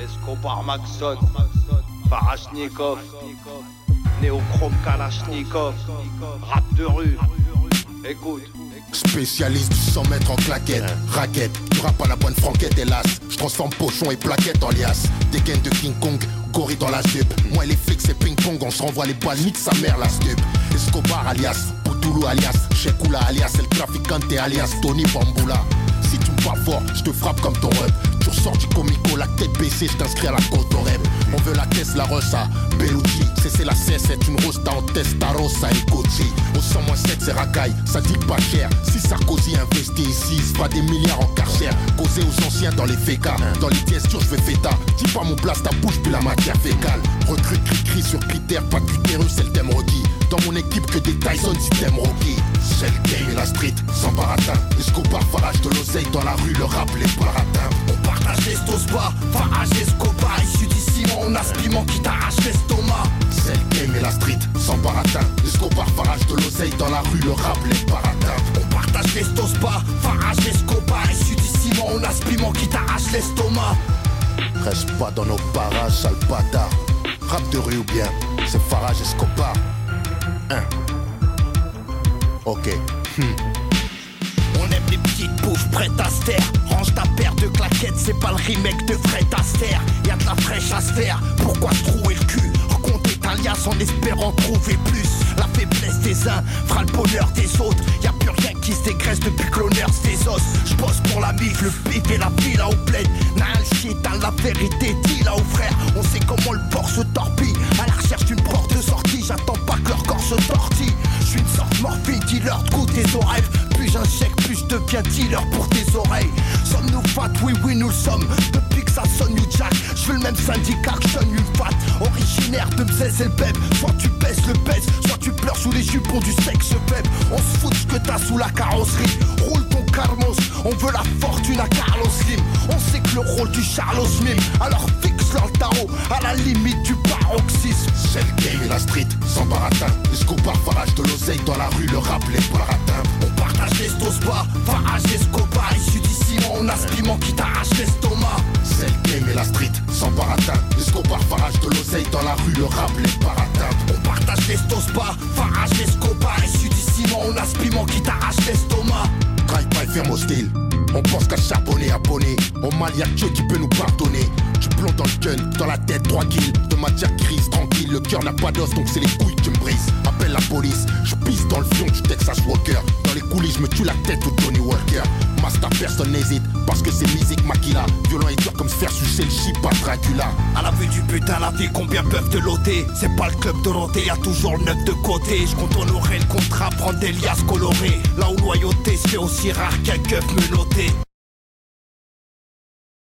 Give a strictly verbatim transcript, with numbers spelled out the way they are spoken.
Escobar Maxon, Farashnikov, Néochrome Kalachnikov, rap de rue, écoute. Spécialiste du cent mètres en claquette, raquette, tu rappes à la bonne franquette hélas. Je transforme pochon et plaquette en liasse. Des gaines de King Kong, gorille dans la jupe. Moi et les flics c'est ping pong, on se renvoie les balles, nique sa mère la stup. Escobar alias, Poutoulou alias, Chekoula alias, El Traficante alias, Tony Bamboula. Si tu me parles fort, je te frappe comme ton rep. Tu ressors du comico, la tête baissée, je t'inscris à la côte au rêve. On veut la Tesla Rossa, Bellucci. C'est c'est la C sept, une rosta en Testarossa et Cochi. Au cent moins sept c'est racaille, ça dit pas cher. Si Sarkozy investit ici, il se fera des milliards en carchère. Causer aux anciens dans les fécas, dans les pièces dures je fais feta. Dis pas mon place, ta bouche puis la matière fécale. Recrute cri-cri sur critères, pas d'utérus, c'est le thème requis. Dans mon équipe que des Tyson, système Rocky. C'est le game et la street, sans baratin. Escobar, farage de l'oseille dans la rue, le rap, les baratins. On partage l'estos bas, farage Escobar. Issu du ciment, on a ce piment qui t'arrache l'estomac. C'est le game et la street, sans baratin. Escobar, farage de l'oseille dans la rue, le rap, les baratins. On partage l'estos bas, farage Escobar. Issu du ciment, on a ce piment qui t'arrache l'estomac. Reste pas dans nos parages, sale bâtard. Rap de rue ou bien, c'est farage Escobar. Hein. Ok. Hmm. On aime les petites bouffes prêtes à se taire. Range ta paire de claquettes, c'est pas le remake de Fred Astaire. Y'a de la fraîche à se faire, pourquoi se trouer le cul? Recompter ta liasse en espérant trouver plus. La faiblesse des uns fera le bonheur des autres. Y'a plus rien qui se dégraisse depuis que l'honneur des os. J'bosse pour la mif, le bif et la villa au bled. N'a un shit, hein, la vérité, dis là aux frères. On sait comment le port se torpille. À la recherche d'une porte de sortie, j'attends pas que leur corps se tortille. J'suis une sorte morphine, dealer de goût tes oreilles. Plus j'injecte, plus je deviens dealer pour tes oreilles. Sommes-nous fat? Oui, oui, nous le sommes. Depuis que ça sonne New Jack, j'veux le même syndicat que Sean une fat. Originaire de Mzès et le Beb. Soit tu baisses le baisse, soit tu pleures sous les jupons du sexe faible. On se fout de ce que t'as sous la carrosserie. Roule ton Carmos, on veut la fortune à Carlos Slim. On sait que le rôle du Charlos mime, alors fixe leur tarot à la limite du paroxysme. C'est le game et la street, sans baratin. Escobar, farage de l'oseille dans la rue, le rap, les baratins. On partage l'estos bas, farage Escobar. Issu du ciment, on a ce piment qui t'arrache l'estomac. C'est le game et la street, sans baratin. Escobar, farage de l'oseille dans la rue, le rap, les baratins. On partage l'estos bas, farage Escobar. Issu du ciment, on a ce piment qui t'arrache l'estomac. Drive-by, ferme hostile. On pense qu'à charbonner, abonné. Au mal y'a Dieu qui peut nous pardonner. Tu plomb dans le gun, dans la tête, trois kills. De matière grise, tranquille, le cœur n'a pas d'os, donc c'est les couilles qui me brisent. Appelle la police, je pisse dans le fion du Texas Walker. Dans les coulisses, je me tue la tête au Johnny Walker. Master, personne n'hésite, parce que c'est musique Makila. Violent et dur comme se faire sucer le chip à Dracula. À la vue du putain, la vie, combien peuvent te loter? C'est pas le club Dorothée, y'a toujours le neuf de côté. Je compte honorer le contrat, prendre des liasses colorées. Là où loyauté se fait aussi rare qu'un keuf menotté.